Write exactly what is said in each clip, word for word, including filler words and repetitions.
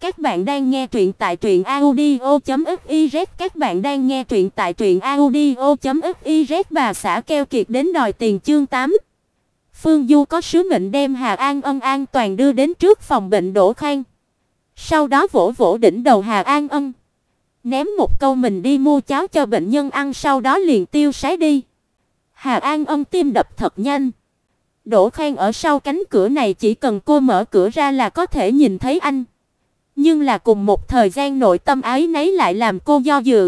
Các bạn đang nghe truyện tại truyện audio chấm fiz. Các bạn đang nghe truyện tại truyện audio chấm fiz. Bà xã keo kiệt đến đòi tiền chương tám. Phương Du có sứ mệnh đem Hà An Ân an toàn đưa đến trước phòng bệnh Đỗ Khang. Sau đó vỗ vỗ đỉnh đầu Hà An Ân, ném một câu mình đi mua cháo cho bệnh nhân ăn, sau đó liền tiêu sái đi. Hà An Ân tim đập thật nhanh. Đỗ Khang ở sau cánh cửa này, chỉ cần cô mở cửa ra là có thể nhìn thấy anh. Nhưng là cùng một thời gian nội tâm ái nấy lại làm cô do dự.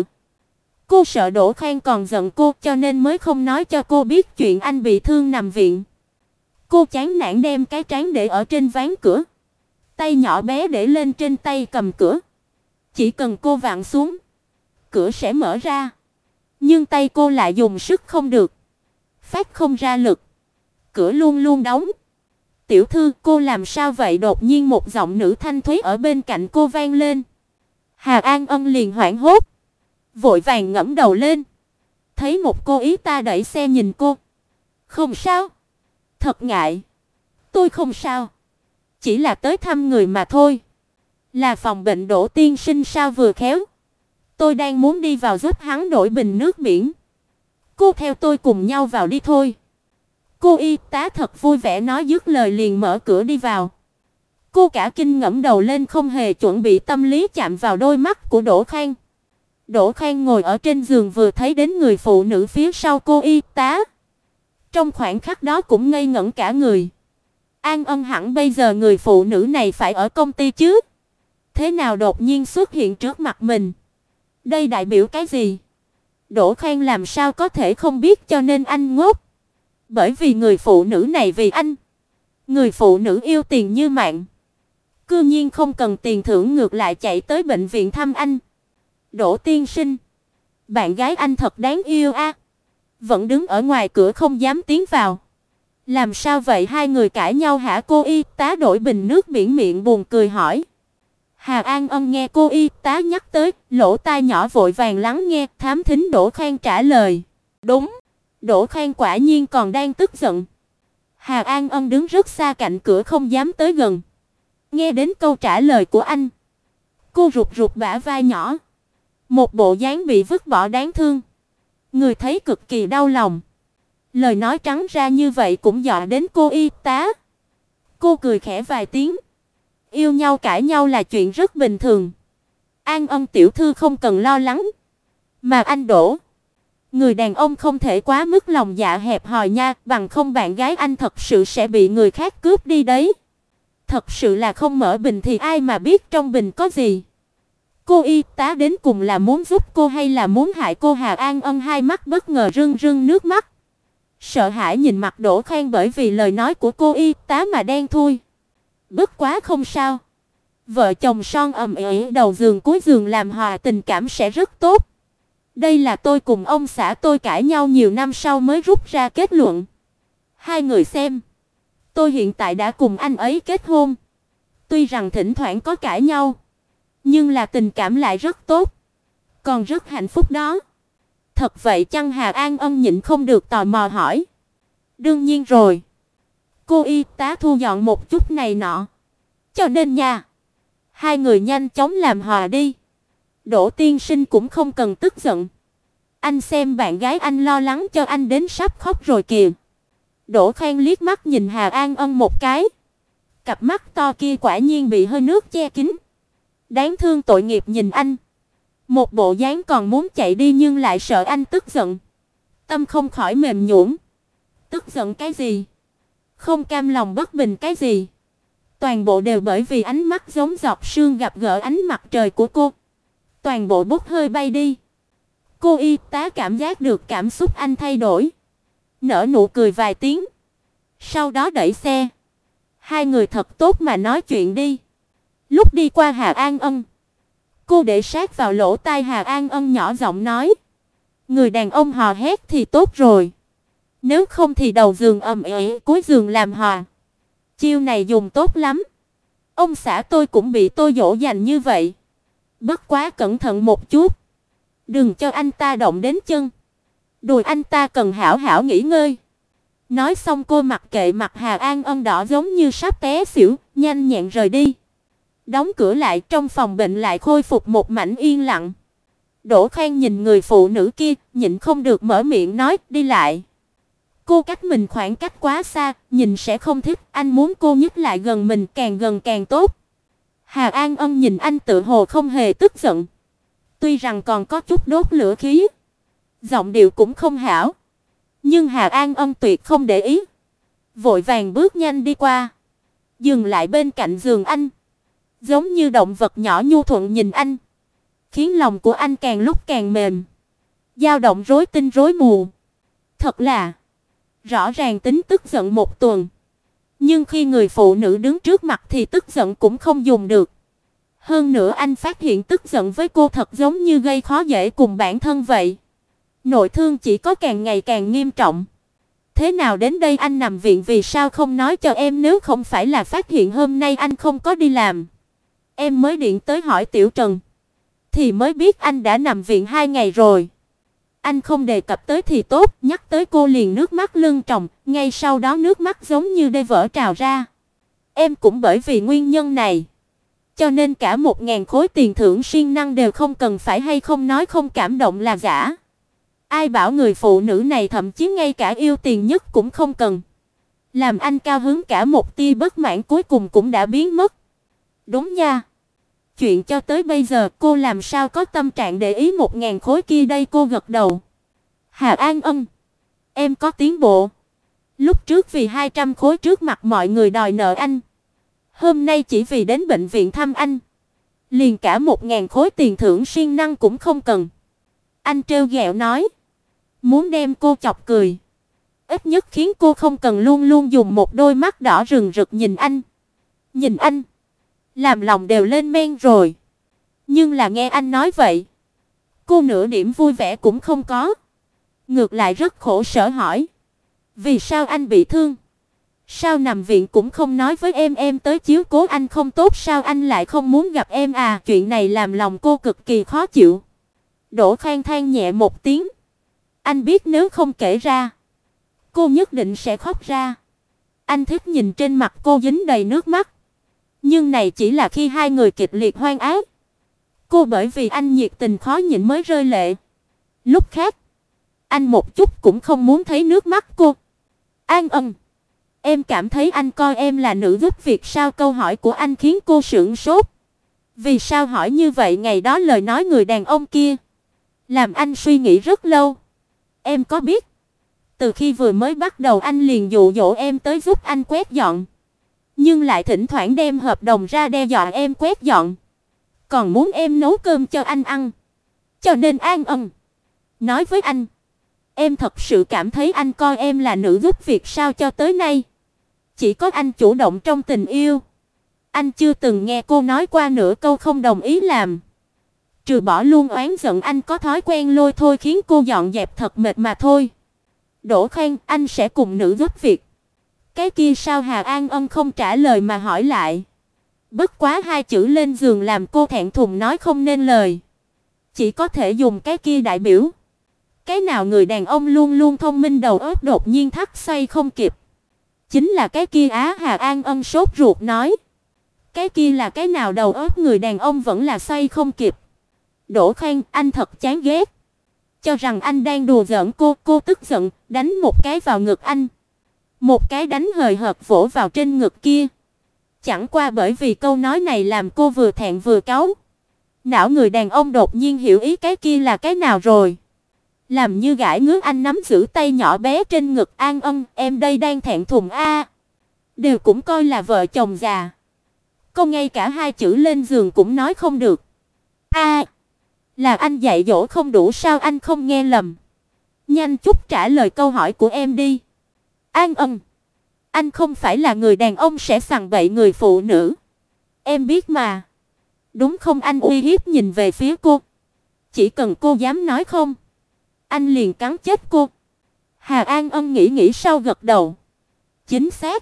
Cô sợ Đỗ Khang còn giận cô, cho nên mới không nói cho cô biết chuyện anh bị thương nằm viện. Cô chán nản đem cái trán để ở trên ván cửa, tay nhỏ bé để lên trên tay cầm cửa. Chỉ cần cô vặn xuống, cửa sẽ mở ra. Nhưng tay cô lại dùng sức không được, phát không ra lực, cửa luôn luôn đóng. "Tiểu thư, cô làm sao vậy?" Đột nhiên một giọng nữ thanh thúy ở bên cạnh cô vang lên. Hà An Ân liền hoảng hốt, vội vàng ngẩng đầu lên, thấy một cô y tá đẩy xe nhìn cô. "Không sao, thật ngại." "Tôi không sao, chỉ là tới thăm người mà thôi." "Là phòng bệnh Đỗ tiên sinh sao? Vừa khéo tôi đang muốn đi vào giúp hắn đổi bình nước biển. Cô theo tôi cùng nhau vào đi thôi." Cô y tá thật vui vẻ nói, dứt lời liền mở cửa đi vào. Cô cả kinh ngẩng đầu lên, không hề chuẩn bị tâm lý chạm vào đôi mắt của Đỗ Khang. Đỗ Khang ngồi ở trên giường, vừa thấy đến người phụ nữ phía sau cô y tá, trong khoảnh khắc đó cũng ngây ngẩn cả người. An Ân hẳn bây giờ người phụ nữ này phải ở công ty chứ? Thế nào đột nhiên xuất hiện trước mặt mình? Đây đại biểu cái gì? Đỗ Khang làm sao có thể không biết, cho nên anh ngốc. Bởi vì người phụ nữ này vì anh. Người phụ nữ yêu tiền như mạng, cư nhiên không cần tiền thưởng ngược lại chạy tới bệnh viện thăm anh. "Đỗ tiên sinh, bạn gái anh thật đáng yêu a." Vẫn đứng ở ngoài cửa không dám tiến vào. "Làm sao vậy, hai người cãi nhau hả?" Cô y tá đổi bình nước biển miệng buồn cười hỏi. Hà An Ân nghe cô y tá nhắc tới, lỗ tai nhỏ vội vàng lắng nghe, thám thính Đỗ Khang trả lời. "Đúng." Đỗ Khang quả nhiên còn đang tức giận. Hà An Ân đứng rất xa cạnh cửa không dám tới gần. Nghe đến câu trả lời của anh, cô rụt rụt bả vai nhỏ, một bộ dáng bị vứt bỏ đáng thương. Người thấy cực kỳ đau lòng. Lời nói trắng ra như vậy cũng dọa đến cô y tá. Cô cười khẽ vài tiếng. "Yêu nhau cãi nhau là chuyện rất bình thường. An Ân tiểu thư không cần lo lắng. Mà anh Đỗ, người đàn ông không thể quá mức lòng dạ hẹp hòi nha, bằng không bạn gái anh thật sự sẽ bị người khác cướp đi đấy. Thật sự là không mở bình thì ai mà biết trong bình có gì." Cô y tá đến cùng là muốn giúp cô hay là muốn hại cô? Hà An Ân hai mắt bất ngờ rưng rưng nước mắt, sợ hãi nhìn mặt Đỗ Khang bởi vì lời nói của cô y tá mà đen thui. Bất quá không sao, vợ chồng son ầm ĩ đầu giường cuối giường làm hòa tình cảm sẽ rất tốt. Đây là tôi cùng ông xã tôi cãi nhau nhiều năm sau mới rút ra kết luận. Hai người xem, tôi hiện tại đã cùng anh ấy kết hôn. Tuy rằng thỉnh thoảng có cãi nhau, nhưng là tình cảm lại rất tốt, còn rất hạnh phúc đó. Thật vậy chăng? Hà An Ân nhịn không được tò mò hỏi. Đương nhiên rồi. Cô y tá thu dọn một chút này nọ. Cho nên nha, hai người nhanh chóng làm hòa đi. Đỗ tiên sinh cũng không cần tức giận. Anh xem bạn gái anh lo lắng cho anh đến sắp khóc rồi kìa. Đỗ Khang liếc mắt nhìn Hà An Ân một cái. Cặp mắt to kia quả nhiên bị hơi nước che kín. Đáng thương tội nghiệp nhìn anh. Một bộ dáng còn muốn chạy đi nhưng lại sợ anh tức giận. Tâm không khỏi mềm nhũn. Tức giận cái gì? Không cam lòng bất bình cái gì? Toàn bộ đều bởi vì ánh mắt giống giọt sương gặp gỡ ánh mặt trời của cô. Toàn bộ bốc hơi bay đi. Cô y tá cảm giác được cảm xúc anh thay đổi, nở nụ cười vài tiếng, sau đó đẩy xe. Hai người thật tốt mà nói chuyện đi. Lúc đi qua Hà An Ân, cô để sát vào lỗ tai Hà An Ân nhỏ giọng nói. Người đàn ông hò hét thì tốt rồi, nếu không thì đầu giường ầm ĩ cuối giường làm hòa. Chiêu này dùng tốt lắm. Ông xã tôi cũng bị tôi dỗ dành như vậy. Bất quá cẩn thận một chút, đừng cho anh ta động đến chân. Đùi anh ta cần hảo hảo nghỉ ngơi. Nói xong cô mặc kệ mặt Hà An Ân đỏ giống như sắp té xỉu, nhanh nhẹn rời đi. Đóng cửa lại, trong phòng bệnh lại khôi phục một mảnh yên lặng. Đỗ Khang nhìn người phụ nữ kia, nhịn không được mở miệng nói, đi lại. Cô cách mình khoảng cách quá xa, nhìn sẽ không thích, anh muốn cô nhích lại gần mình, càng gần càng tốt. Hà An Ân nhìn anh tự hồ không hề tức giận. Tuy rằng còn có chút đốt lửa khí, giọng điệu cũng không hảo, nhưng Hà An Ân tuyệt không để ý, vội vàng bước nhanh đi qua, dừng lại bên cạnh giường anh, giống như động vật nhỏ nhu thuận nhìn anh, khiến lòng của anh càng lúc càng mềm, dao động rối tinh rối mù. Thật là rõ ràng tính tức giận một tuần, nhưng khi người phụ nữ đứng trước mặt thì tức giận cũng không dùng được. Hơn nữa anh phát hiện tức giận với cô thật giống như gây khó dễ cùng bản thân vậy. Nội thương chỉ có càng ngày càng nghiêm trọng. Thế nào đến đây anh nằm viện vì sao không nói cho em, nếu không phải là phát hiện hôm nay anh không có đi làm, em mới điện tới hỏi Tiểu Trần, thì mới biết anh đã nằm viện hai ngày rồi. Anh không đề cập tới thì tốt, nhắc tới cô liền nước mắt lưng tròng, ngay sau đó nước mắt giống như đê vỡ trào ra. Em cũng bởi vì nguyên nhân này, cho nên cả một ngàn khối tiền thưởng siêng năng đều không cần, phải hay không nói không cảm động là giả. Ai bảo người phụ nữ này thậm chí ngay cả yêu tiền nhất cũng không cần. Làm anh cao hứng cả một tia bất mãn cuối cùng cũng đã biến mất. Đúng nha. Chuyện cho tới bây giờ cô làm sao có tâm trạng để ý một ngàn khối kia đây, cô gật đầu. Hà An Ân, em có tiến bộ. Lúc trước vì hai trăm khối trước mặt mọi người đòi nợ anh, hôm nay chỉ vì đến bệnh viện thăm anh, liền cả một ngàn khối tiền thưởng siêng năng cũng không cần. Anh trêu ghẹo nói, muốn đem cô chọc cười, ít nhất khiến cô không cần luôn luôn dùng một đôi mắt đỏ rừng rực nhìn anh. Nhìn anh, làm lòng đều lên men rồi. Nhưng là nghe anh nói vậy, cô nửa điểm vui vẻ cũng không có, ngược lại rất khổ sở hỏi, vì sao anh bị thương? Sao nằm viện cũng không nói với em, em tới chiếu cố anh không tốt sao, anh lại không muốn gặp em à? Chuyện này làm lòng cô cực kỳ khó chịu. Đỗ Khang than nhẹ một tiếng. Anh biết nếu không kể ra, cô nhất định sẽ khóc ra. Anh thích nhìn trên mặt cô dính đầy nước mắt. Nhưng này chỉ là khi hai người kịch liệt hoan ái. Cô bởi vì anh nhiệt tình khó nhịn mới rơi lệ. Lúc khác, anh một chút cũng không muốn thấy nước mắt cô. An Ân, em cảm thấy anh coi em là nữ giúp việc sao? Câu hỏi của anh khiến cô sửng sốt. Vì sao hỏi như vậy? Ngày đó lời nói người đàn ông kia làm anh suy nghĩ rất lâu. Em có biết, từ khi vừa mới bắt đầu anh liền dụ dỗ em tới giúp anh quét dọn, nhưng lại thỉnh thoảng đem hợp đồng ra đe dọa em quét dọn, còn muốn em nấu cơm cho anh ăn. Cho nên An Ân, nói với anh, em thật sự cảm thấy anh coi em là nữ giúp việc sao? Cho tới nay, chỉ có anh chủ động trong tình yêu. Anh chưa từng nghe cô nói qua nửa câu không đồng ý làm. Trừ bỏ luôn oán giận, anh có thói quen lôi thôi khiến cô dọn dẹp thật mệt mà thôi. Đỗ Khang, anh sẽ cùng nữ giúp việc cái kia sao? Hà An Ân không trả lời mà hỏi lại. Bất quá hai chữ lên giường làm cô thẹn thùng nói không nên lời, chỉ có thể dùng cái kia đại biểu. Cái nào người đàn ông luôn luôn thông minh đầu óc đột nhiên thắt xoay không kịp? Chính là cái kia á. Hà An Ân sốt ruột nói. Cái kia là cái nào? Đầu óc người đàn ông vẫn là xoay không kịp. Đỗ Khang, anh thật chán ghét. Cho rằng anh đang đùa giỡn cô, cô tức giận, đánh một cái vào ngực anh. Một cái đánh hời hợt vỗ vào trên ngực kia. Chẳng qua bởi vì câu nói này làm cô vừa thẹn vừa cáu. Não người đàn ông đột nhiên hiểu ý cái kia là cái nào rồi. Làm như gãi ngứa, anh nắm giữ tay nhỏ bé trên ngực. An Ân, em đây đang thẹn thùng a. Đều cũng coi là vợ chồng già, cô ngay cả hai chữ lên giường cũng nói không được. A, à, là anh dạy dỗ không đủ sao? Anh không nghe lầm. Nhanh chút trả lời câu hỏi của em đi. An Ân, anh không phải là người đàn ông sẽ sằng bậy người phụ nữ, em biết mà. Đúng không? Anh uy hiếp nhìn về phía cô. Chỉ cần cô dám nói không, anh liền cắn chết cô. Hà An Ân nghĩ nghĩ sau gật đầu. Chính xác.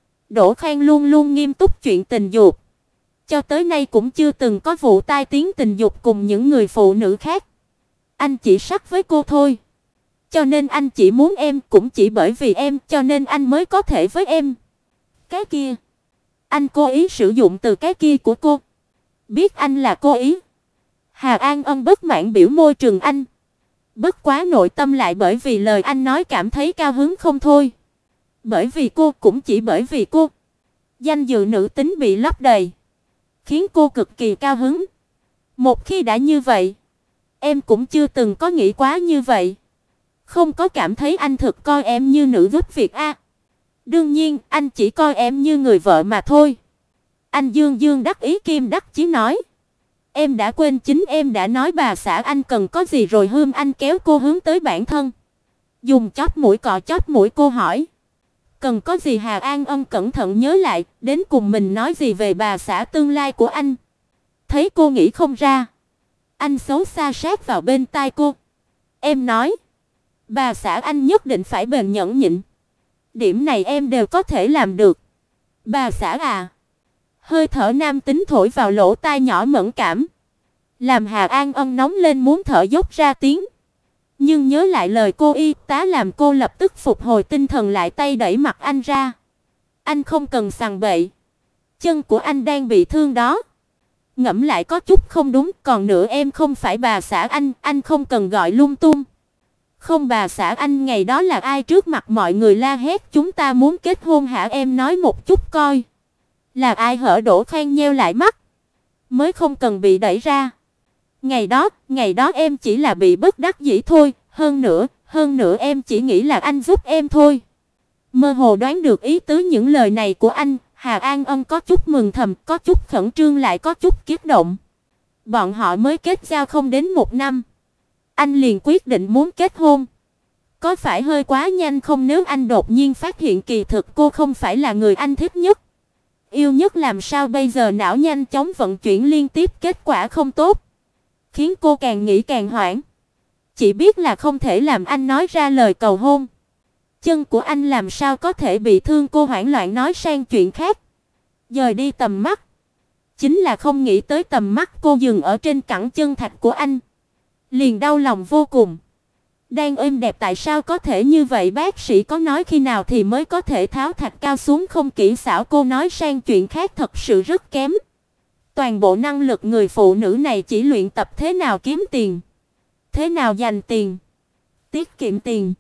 Đỗ Khang luôn luôn nghiêm túc chuyện tình dục, cho tới nay cũng chưa từng có vụ tai tiếng tình dục cùng những người phụ nữ khác. Anh chỉ sắc với cô thôi. Cho nên anh chỉ muốn em, cũng chỉ bởi vì em cho nên anh mới có thể với em. Cái kia, anh cố ý sử dụng từ cái kia của cô. Biết anh là cố ý. Hà An Ân bất mãn biểu môi trừng anh. Bất quá nội tâm lại bởi vì lời anh nói cảm thấy cao hứng không thôi. Bởi vì cô, cũng chỉ bởi vì cô, danh dự nữ tính bị lấp đầy, khiến cô cực kỳ cao hứng. Một khi đã như vậy, em cũng chưa từng có nghĩ quá như vậy. Không có cảm thấy anh thực coi em như nữ giúp việc a. Đương nhiên, anh chỉ coi em như người vợ mà thôi. Anh dương dương đắc ý kim đắc chí nói. Em đã quên chính em đã nói bà xã anh cần có gì rồi hưm. Anh kéo cô hướng tới bản thân, dùng chóp mũi cọ chóp mũi cô hỏi. Cần có gì? Hà An Ân cẩn thận nhớ lại, đến cùng mình nói gì về bà xã tương lai của anh. Thấy cô nghĩ không ra, anh xấu xa sát vào bên tai cô. Em nói, bà xã anh nhất định phải bền nhẫn nhịn. Điểm này em đều có thể làm được. Bà xã à? Hơi thở nam tính thổi vào lỗ tai nhỏ mẫn cảm, làm Hà An Ân nóng lên muốn thở dốc ra tiếng. Nhưng nhớ lại lời cô y tá làm cô lập tức phục hồi tinh thần lại, tay đẩy mặt anh ra. Anh không cần sằng bậy. Chân của anh đang bị thương đó. Ngẫm lại có chút không đúng, còn nữa em không phải bà xã anh, anh không cần gọi lung tung. Không, bà xã anh ngày đó là ai? Trước mặt mọi người la hét chúng ta muốn kết hôn hả? Em nói một chút coi. Là ai? Hở Đỗ Khang nheo lại mắt. Mới không cần bị đẩy ra. Ngày đó, ngày đó em chỉ là bị bất đắc dĩ thôi, hơn nữa, hơn nữa em chỉ nghĩ là anh giúp em thôi. Mơ hồ đoán được ý tứ những lời này của anh, Hà An Ân có chút mừng thầm, có chút khẩn trương lại có chút kích động. Bọn họ mới kết giao không đến một năm, anh liền quyết định muốn kết hôn. Có phải hơi quá nhanh không? Nếu anh đột nhiên phát hiện kỳ thực cô không phải là người anh thích nhất, yêu nhất, làm sao bây giờ? Não nhanh chóng vận chuyển liên tiếp, kết quả không tốt, khiến cô càng nghĩ càng hoảng. Chỉ biết là không thể làm anh nói ra lời cầu hôn. Chân của anh làm sao có thể bị thương? Cô hoảng loạn nói sang chuyện khác, dời đi tầm mắt. Chính là không nghĩ tới tầm mắt cô dừng ở trên cẳng chân thạch của anh, liền đau lòng vô cùng. Đang êm đẹp tại sao có thể như vậy? Bác sĩ có nói khi nào thì mới có thể tháo thạch cao xuống không? Kỹ xảo. Cô nói sang chuyện khác thật sự rất kém. Toàn bộ năng lực người phụ nữ này chỉ luyện tập thế nào kiếm tiền, thế nào dành tiền, tiết kiệm tiền.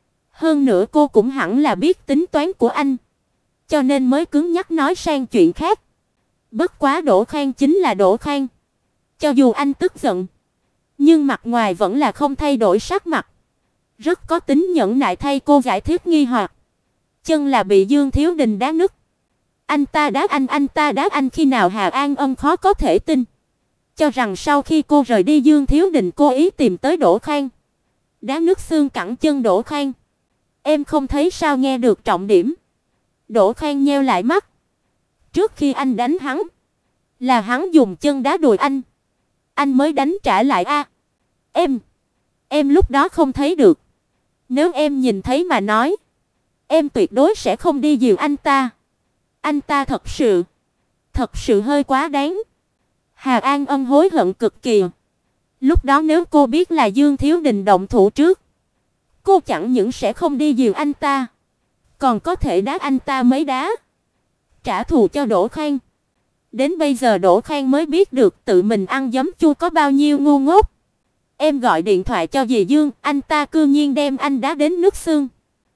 Hơn nữa cô cũng hẳn là biết tính toán của anh, cho nên mới cứng nhắc nói sang chuyện khác. Bất quá Đỗ Khang chính là Đỗ Khang. Cho dù anh tức giận, nhưng mặt ngoài vẫn là không thay đổi sắc mặt, rất có tính nhẫn nại thay cô giải thích nghi hoặc. Chân là bị Dương Thiếu Đình đá nứt. Anh ta đá anh, anh ta đá anh khi nào? Hà An Ân khó có thể tin, cho rằng sau khi cô rời đi Dương Thiếu Đình cố ý tìm tới Đỗ Khang, đá nứt xương cẳng chân Đỗ Khang. Em không thấy sao? Nghe được trọng điểm, Đỗ Khang nheo lại mắt. Trước khi anh đánh hắn, là hắn dùng chân đá đùi anh, anh mới đánh trả lại a. À, em, em lúc đó không thấy được. Nếu em nhìn thấy mà nói, em tuyệt đối sẽ không đi dìu anh ta. Anh ta thật sự, thật sự hơi quá đáng. Hà An Ân hối hận cực kỳ. Lúc đó nếu cô biết là Dương Thiếu Đình động thủ trước, cô chẳng những sẽ không đi dìu anh ta, còn có thể đá anh ta mấy đá, trả thù cho Đỗ Khang. Đến bây giờ Đỗ Khang mới biết được tự mình ăn giấm chua có bao nhiêu ngu ngốc. Em gọi điện thoại cho dì Dương, anh ta cư nhiên đem anh đá đến nứt xương.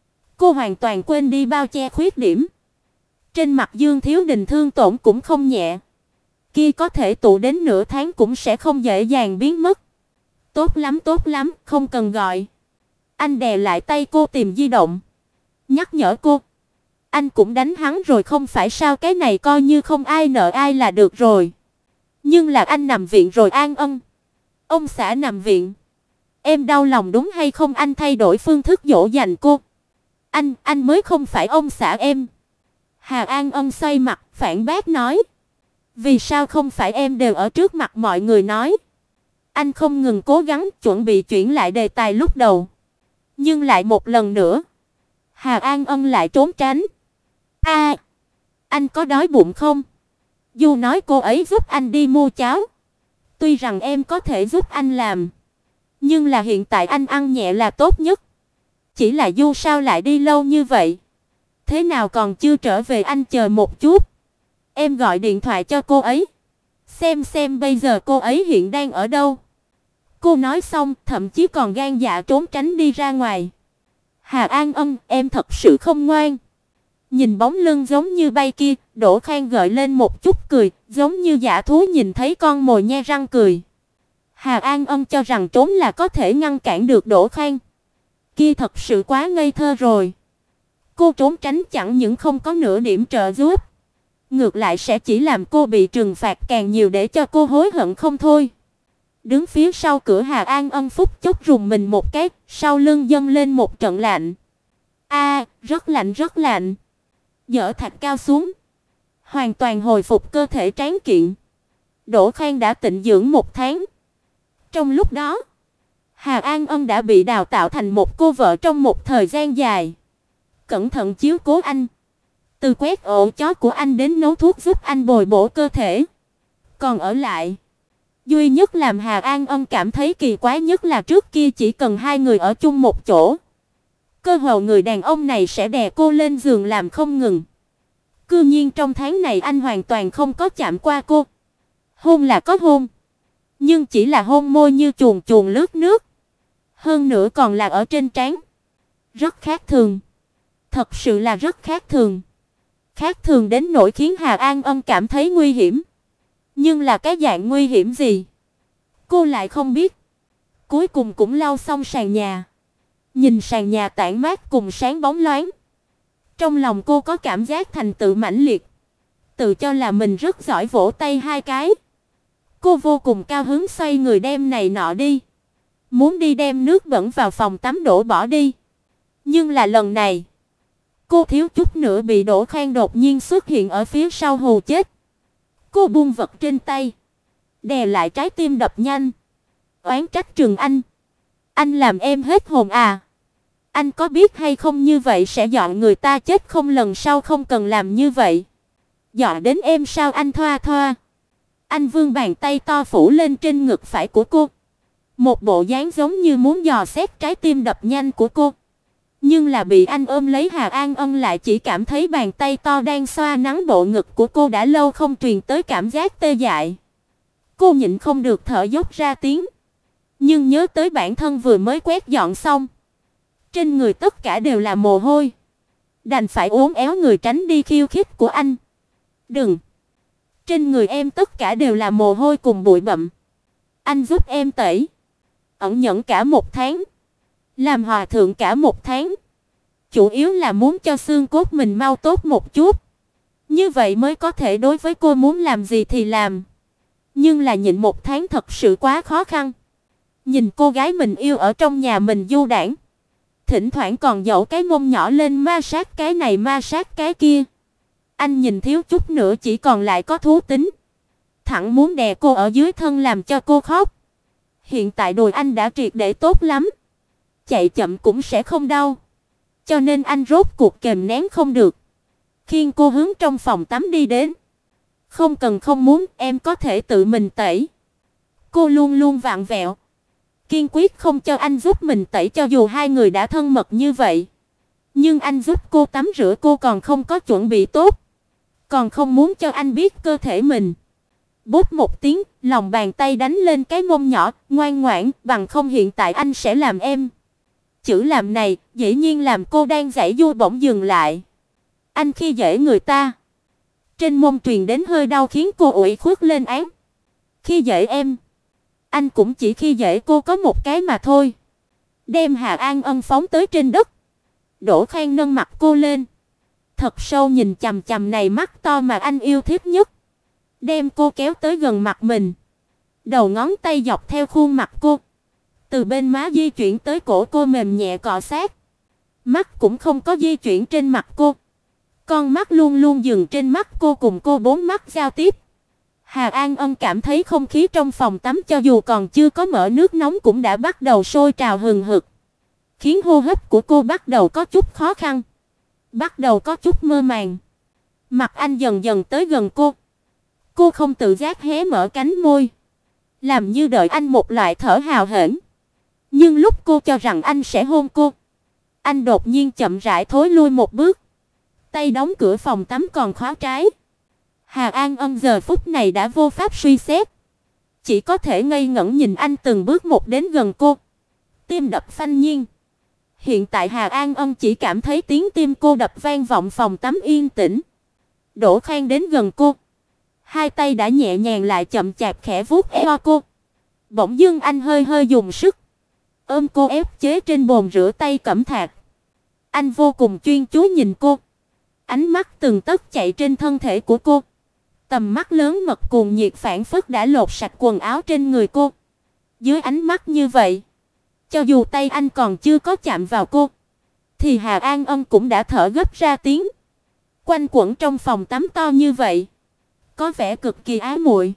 Cô hoàn toàn quên đi bao che khuyết điểm. Trên mặt Dương Thiếu Đình thương tổn cũng không nhẹ, kia có thể tụ đến nửa tháng cũng sẽ không dễ dàng biến mất. Tốt lắm, tốt lắm, không cần gọi. Anh đè lại tay cô tìm di động, nhắc nhở cô. Anh cũng đánh hắn rồi không phải sao? Cái này coi như không ai nợ ai là được rồi. Nhưng là anh nằm viện rồi An Ân. Ông xã nằm viện, em đau lòng đúng hay không? Anh thay đổi phương thức dỗ dành cô. Anh, anh mới không phải ông xã em. Hà An Ân xoay mặt, phản bác nói. Vì sao không phải? Em đều ở trước mặt mọi người nói. Anh không ngừng cố gắng chuẩn bị chuyển lại đề tài lúc đầu, nhưng lại một lần nữa, Hà An Ân lại trốn tránh. A, à, anh có đói bụng không? Du nói cô ấy giúp anh đi mua cháo. Tuy rằng em có thể giúp anh làm, nhưng là hiện tại anh ăn nhẹ là tốt nhất. Chỉ là Du sao lại đi lâu như vậy? Thế nào còn chưa trở về? Anh chờ một chút, em gọi điện thoại cho cô ấy. Xem xem bây giờ cô ấy hiện đang ở đâu. Cô nói xong, thậm chí còn gan dạ trốn tránh đi ra ngoài. Hà An Ân, em thật sự không ngoan. Nhìn bóng lưng giống như bay kia, Đỗ Khang gợi lên một chút cười, giống như dã thú nhìn thấy con mồi nhe răng cười. Hà An Ân cho rằng trốn là có thể ngăn cản được Đỗ Khang. Kia thật sự quá ngây thơ rồi. Cô trốn tránh chẳng những không có nửa điểm trợ giúp, ngược lại sẽ chỉ làm cô bị trừng phạt càng nhiều để cho cô hối hận không thôi. Đứng phía sau cửa Hà An Ân phút chốc rùng mình một cái, sau lưng dâng lên một trận lạnh. A, à, rất lạnh rất lạnh. Dỡ thạch cao xuống, hoàn toàn hồi phục cơ thể tráng kiện. Đỗ Khang đã tịnh dưỡng một tháng. Trong lúc đó, Hà An Ân đã bị đào tạo thành một cô vợ trong một thời gian dài. Cẩn thận chiếu cố anh, từ quét ổ chó của anh đến nấu thuốc giúp anh bồi bổ cơ thể. Còn ở lại, duy nhất làm Hà An Ân cảm thấy kỳ quái nhất là trước kia chỉ cần hai người ở chung một chỗ, cơ hồ người đàn ông này sẽ đè cô lên giường làm không ngừng. Cư nhiên trong tháng này anh hoàn toàn không có chạm qua cô. Hôn là có hôn, nhưng chỉ là hôn môi như chuồn chuồn lướt nước. Hơn nữa còn là ở trên trán. Rất khác thường. Thật sự là rất khác thường. Khác thường đến nỗi khiến Hà An Ân cảm thấy nguy hiểm. Nhưng là cái dạng nguy hiểm gì, cô lại không biết. Cuối cùng cũng lau xong sàn nhà. Nhìn sàn nhà tản mát cùng sáng bóng loáng, trong lòng cô có cảm giác thành tựu mãnh liệt. Tự cho là mình rất giỏi vỗ tay hai cái. Cô vô cùng cao hứng xoay người đem này nọ đi. Muốn đi đem nước bẩn vào phòng tắm đổ bỏ đi. Nhưng là lần này, cô thiếu chút nữa bị Đỗ Khang đột nhiên xuất hiện ở phía sau hù chết. Cô buông vật trên tay, đè lại trái tim đập nhanh, oán trách Trừng Anh. Anh làm em hết hồn à? Anh có biết hay không như vậy sẽ dọa người ta chết không, lần sau không cần làm như vậy. Dọa đến em sao anh thoa thoa. Anh vươn bàn tay to phủ lên trên ngực phải của cô. Một bộ dáng giống như muốn dò xét trái tim đập nhanh của cô. Nhưng là bị anh ôm lấy, Hà An Ân lại chỉ cảm thấy bàn tay to đang xoa nắn bộ ngực của cô đã lâu không truyền tới cảm giác tê dại. Cô nhịn không được thở dốc ra tiếng. Nhưng nhớ tới bản thân vừa mới quét dọn xong, trên người tất cả đều là mồ hôi, đành phải uốn éo người tránh đi khiêu khích của anh. Đừng, trên người em tất cả đều là mồ hôi cùng bụi bặm. Anh giúp em tẩy. Ẩn nhẫn cả một tháng, làm hòa thượng cả một tháng, chủ yếu là muốn cho xương cốt mình mau tốt một chút. Như vậy mới có thể đối với cô muốn làm gì thì làm. Nhưng là nhịn một tháng thật sự quá khó khăn. Nhìn cô gái mình yêu ở trong nhà mình du đãng, thỉnh thoảng còn dẫu cái mông nhỏ lên ma sát cái này ma sát cái kia. Anh nhìn thiếu chút nữa chỉ còn lại có thú tính, thẳng muốn đè cô ở dưới thân làm cho cô khóc. Hiện tại đùi anh đã triệt để tốt lắm, chạy chậm cũng sẽ không đau. Cho nên anh rốt cuộc kềm nén không được, khiêng cô hướng trong phòng tắm đi đến. Không cần không muốn, em có thể tự mình tẩy. Cô luôn luôn vặn vẹo, kiên quyết không cho anh giúp mình tẩy cho dù hai người đã thân mật như vậy. Nhưng anh giúp cô tắm rửa cô còn không có chuẩn bị tốt, còn không muốn cho anh biết cơ thể mình. Bốp một tiếng, lòng bàn tay đánh lên cái mông nhỏ, ngoan ngoãn, bằng không hiện tại anh sẽ làm em. Chữ làm này, dĩ nhiên làm cô đang giãy giụa bỗng dừng lại. Anh khi dễ người ta. Trên mông truyền đến hơi đau khiến cô ủy khuất lên án. Khi dễ em, anh cũng chỉ khi dễ cô có một cái mà thôi. Đem Hà An Ân phóng tới trên đất. Đỗ Khang nâng mặt cô lên, thật sâu nhìn chằm chằm này mắt to mà anh yêu thích nhất. Đem cô kéo tới gần mặt mình, đầu ngón tay dọc theo khuôn mặt cô, từ bên má di chuyển tới cổ cô mềm nhẹ cọ sát. Mắt cũng không có di chuyển trên mặt cô, con mắt luôn luôn dừng trên mắt cô, cùng cô bốn mắt giao tiếp. Hà An Ân cảm thấy không khí trong phòng tắm cho dù còn chưa có mở nước nóng cũng đã bắt đầu sôi trào hừng hực, khiến hô hấp của cô bắt đầu có chút khó khăn, bắt đầu có chút mơ màng. Mặt anh dần dần tới gần cô. Cô không tự giác hé mở cánh môi, làm như đợi anh một loại thở hào hển. Nhưng lúc cô cho rằng anh sẽ hôn cô, anh đột nhiên chậm rãi thối lui một bước, tay đóng cửa phòng tắm còn khóa trái. Hà An Ân giờ phút này đã vô pháp suy xét, chỉ có thể ngây ngẩn nhìn anh từng bước một đến gần cô. Tim đập phanh nhiên. Hiện tại Hà An Ân chỉ cảm thấy tiếng tim cô đập vang vọng phòng tắm yên tĩnh. Đỗ Khang đến gần cô, hai tay đã nhẹ nhàng lại chậm chạp khẽ vuốt eo cô. Bỗng dưng anh hơi hơi dùng sức, ôm cô ép chế trên bồn rửa tay cẩm thạch. Anh vô cùng chuyên chú nhìn cô, ánh mắt từng tấc chạy trên thân thể của cô. Tầm mắt lớn mật cuồng nhiệt phảng phất đã lột sạch quần áo trên người cô. Dưới ánh mắt như vậy, cho dù tay anh còn chưa có chạm vào cô, thì Hà An Ân cũng đã thở gấp ra tiếng. Quanh quẩn trong phòng tắm to như vậy, có vẻ cực kỳ ái muội.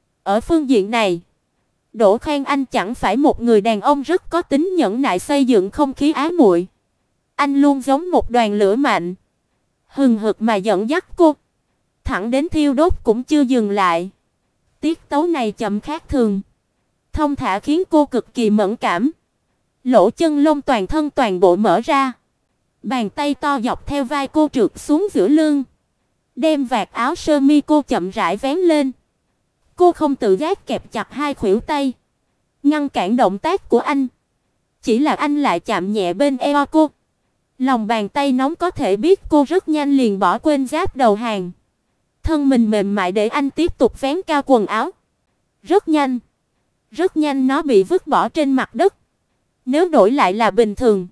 Ở phương diện này, Đỗ Khang Anh chẳng phải một người đàn ông rất có tính nhẫn nại xây dựng không khí ái muội. Anh luôn giống một đoàn lửa mạnh, hừng hực mà dẫn dắt cô, thẳng đến thiêu đốt cũng chưa dừng lại. Tiết tấu này chậm khác thường, thông thả khiến cô cực kỳ mẫn cảm. Lỗ chân lông toàn thân toàn bộ mở ra, bàn tay to dọc theo vai cô trượt xuống giữa lưng, đem vạt áo sơ mi cô chậm rãi vén lên. Cô không tự giác kẹp chặt hai khuỷu tay, ngăn cản động tác của anh. Chỉ là anh lại chạm nhẹ bên eo cô. Lòng bàn tay nóng có thể biết cô rất nhanh liền bỏ quên giáp đầu hàng. Thân mình mềm mại để anh tiếp tục vén cao quần áo. Rất nhanh, rất nhanh nó bị vứt bỏ trên mặt đất. Nếu đổi lại là bình thường,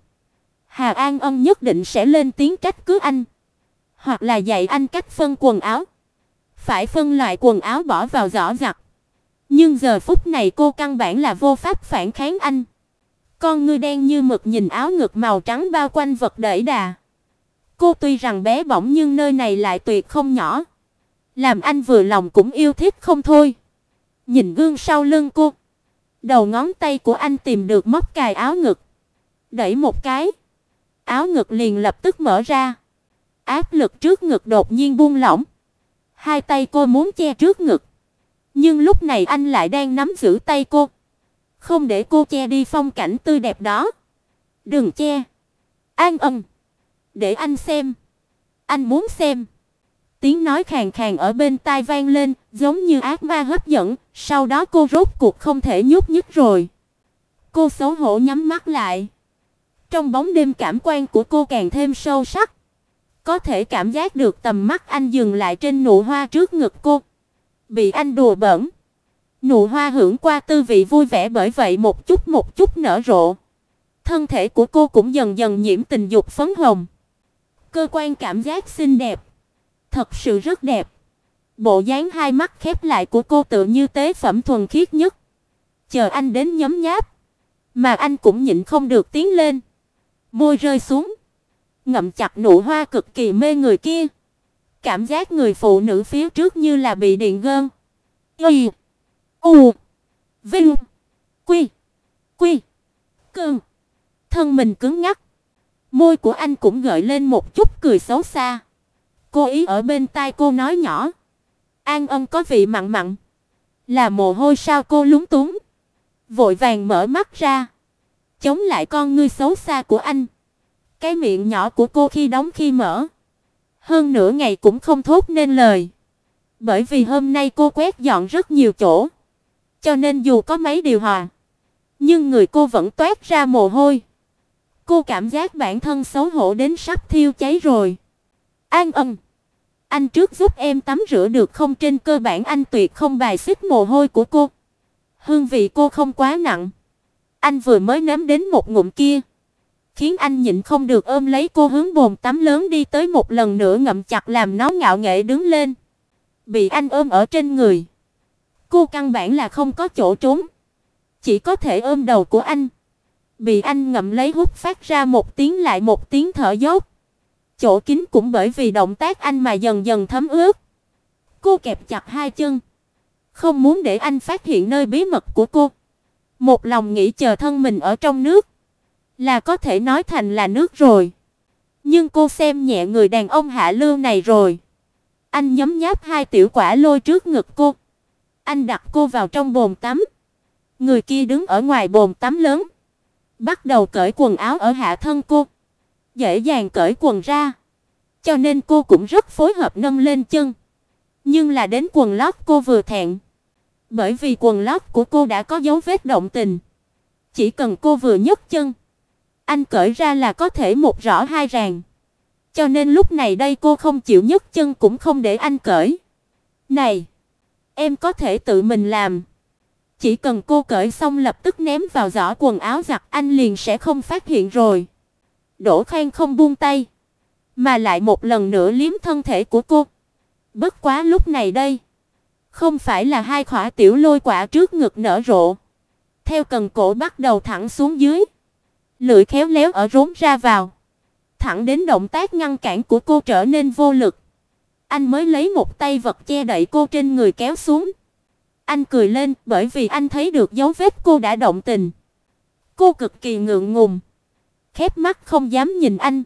Hà An Ân nhất định sẽ lên tiếng trách cứ anh, hoặc là dạy anh cách phân quần áo, phải phân loại quần áo bỏ vào giỏ giặt. Nhưng giờ phút này cô căn bản là vô pháp phản kháng anh. Con ngươi đen như mực nhìn áo ngực màu trắng bao quanh vật đẩy đà. Cô tuy rằng bé bỏng nhưng nơi này lại tuyệt không nhỏ, làm anh vừa lòng cũng yêu thích không thôi. Nhìn gương sau lưng cô, đầu ngón tay của anh tìm được móc cài áo ngực, đẩy một cái, áo ngực liền lập tức mở ra. Áp lực trước ngực đột nhiên buông lỏng. Hai tay cô muốn che trước ngực, nhưng lúc này anh lại đang nắm giữ tay cô, không để cô che đi phong cảnh tươi đẹp đó. "Đừng che, An Ân, để anh xem, anh muốn xem." Tiếng nói khàn khàn ở bên tai vang lên, giống như ác ma hấp dẫn, sau đó cô rốt cuộc không thể nhúc nhích rồi. Cô xấu hổ nhắm mắt lại. Trong bóng đêm cảm quan của cô càng thêm sâu sắc. Có thể cảm giác được tầm mắt anh dừng lại trên nụ hoa trước ngực cô. Bị anh đùa bỡn, nụ hoa hưởng qua tư vị vui vẻ, bởi vậy một chút một chút nở rộ. Thân thể của cô cũng dần dần nhiễm tình dục phấn hồng. Cơ quan cảm giác xinh đẹp, thật sự rất đẹp. Bộ dáng hai mắt khép lại của cô tựa như tế phẩm thuần khiết nhất. Chờ anh đến nhấm nháp, mà anh cũng nhịn không được tiến lên. Môi rơi xuống, ngậm chặt nụ hoa cực kỳ mê người kia. Cảm giác người phụ nữ phía trước như là bị điện gân. Y U Vinh Quy Quy Cơn. Thân mình cứng ngắc. Môi của anh cũng gợi lên một chút cười xấu xa. Cô ý ở bên tai cô nói nhỏ: "An Ân có vị mặn mặn." Là mồ hôi sao? Cô lúng túng, vội vàng mở mắt ra, chống lại con ngươi xấu xa của anh. Cái miệng nhỏ của cô khi đóng khi mở, hơn nửa ngày cũng không thốt nên lời. Bởi vì hôm nay cô quét dọn rất nhiều chỗ, cho nên dù có máy điều hòa, nhưng người cô vẫn toát ra mồ hôi. Cô cảm giác bản thân xấu hổ đến sắp thiêu cháy rồi. "An Ân, anh trước giúp em tắm rửa được không?" Trên cơ bản anh tuyệt không bài xích mồ hôi của cô. Hương vị cô không quá nặng. Anh vừa mới nếm đến một ngụm kia, khiến anh nhịn không được ôm lấy cô hướng bồn tắm lớn đi tới, một lần nữa ngậm chặt làm nó ngạo nghễ đứng lên. Bị anh ôm ở trên người, cô căn bản là không có chỗ trốn, chỉ có thể ôm đầu của anh. Bị anh ngậm lấy hút phát ra một tiếng lại một tiếng thở dốc. Chỗ kín cũng bởi vì động tác anh mà dần dần thấm ướt. Cô kẹp chặt hai chân, không muốn để anh phát hiện nơi bí mật của cô. Một lòng nghĩ chờ thân mình ở trong nước là có thể nói thành là nước rồi. Nhưng cô xem nhẹ người đàn ông hạ lưu này rồi. Anh nhấm nháp hai tiểu quả lôi trước ngực cô. Anh đặt cô vào trong bồn tắm. Người kia đứng ở ngoài bồn tắm lớn, bắt đầu cởi quần áo ở hạ thân cô, dễ dàng cởi quần ra, cho nên cô cũng rất phối hợp nâng lên chân. Nhưng là đến quần lót cô vừa thẹn, bởi vì quần lót của cô đã có dấu vết động tình. Chỉ cần cô vừa nhấc chân, anh cởi ra là có thể một rõ hai ràng. Cho nên lúc này đây cô không chịu nhấc chân cũng không để anh cởi. "Này, em có thể tự mình làm." Chỉ cần cô cởi xong lập tức ném vào giỏ quần áo giặt, anh liền sẽ không phát hiện rồi. Đỗ Khang không buông tay, mà lại một lần nữa liếm thân thể của cô. Bất quá lúc này đây, không phải là hai khỏa tiểu lôi quả trước ngực nở rộ, theo cần cổ bắt đầu thẳng xuống dưới, lưỡi khéo léo ở rốn ra vào, thẳng đến động tác ngăn cản của cô trở nên vô lực. Anh mới lấy một tay vật che đậy cô trên người kéo xuống. Anh cười lên, bởi vì anh thấy được dấu vết cô đã động tình. Cô cực kỳ ngượng ngùng, khép mắt không dám nhìn anh.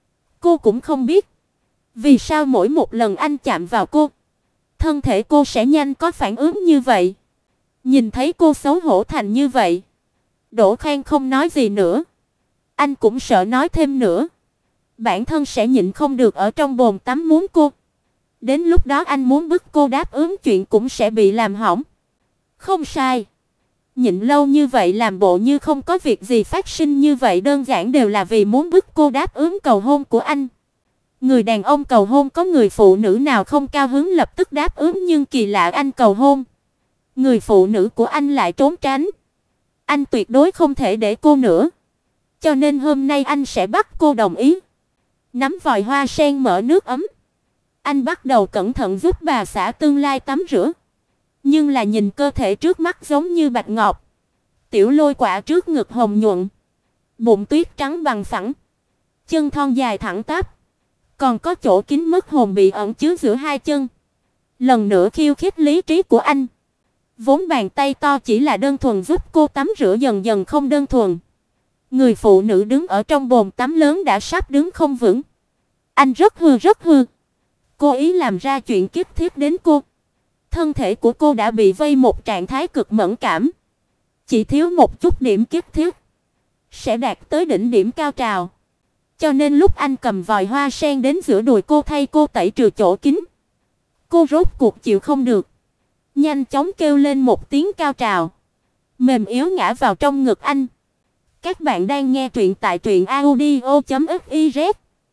Cô cũng không biết vì sao mỗi một lần anh chạm vào cô, thân thể cô sẽ nhanh có phản ứng như vậy. Nhìn thấy cô xấu hổ thành như vậy, Đỗ Khang không nói gì nữa. Anh cũng sợ nói thêm nữa, bản thân sẽ nhịn không được ở trong bồn tắm muốn cô. Đến lúc đó anh muốn bức cô đáp ứng chuyện cũng sẽ bị làm hỏng. Không sai. Nhịn lâu như vậy làm bộ như không có việc gì phát sinh như vậy đơn giản đều là vì muốn bức cô đáp ứng cầu hôn của anh. Người đàn ông cầu hôn có người phụ nữ nào không cao hứng lập tức đáp ứng, nhưng kỳ lạ anh cầu hôn, người phụ nữ của anh lại trốn tránh. Anh tuyệt đối không thể để cô nữa. Cho nên hôm nay anh sẽ bắt cô đồng ý. Nắm vòi hoa sen mở nước ấm, anh bắt đầu cẩn thận giúp bà xã tương lai tắm rửa. Nhưng là nhìn cơ thể trước mắt giống như bạch ngọc, tiểu lôi quả trước ngực hồng nhuận, bụng tuyết trắng bằng phẳng, chân thon dài thẳng tắp, còn có chỗ kín mất hồn bị ẩn chứa giữa hai chân. Lần nữa khiêu khích lý trí của anh. Vốn bàn tay to chỉ là đơn thuần giúp cô tắm rửa dần dần không đơn thuần. Người phụ nữ đứng ở trong bồn tắm lớn đã sắp đứng không vững. Anh rất hư rất hư. Cố ý làm ra chuyện kiếp thiết đến cô. Thân thể của cô đã bị vây một trạng thái cực mẫn cảm. Chỉ thiếu một chút điểm kiếp thiết sẽ đạt tới đỉnh điểm cao trào. Cho nên lúc anh cầm vòi hoa sen đến giữa đùi cô thay cô tẩy trừ chỗ kín, cô rốt cuộc chịu không được, nhanh chóng kêu lên một tiếng cao trào, mềm yếu ngã vào trong ngực anh. Các bạn đang nghe truyện tại truyện audio chấm fiz.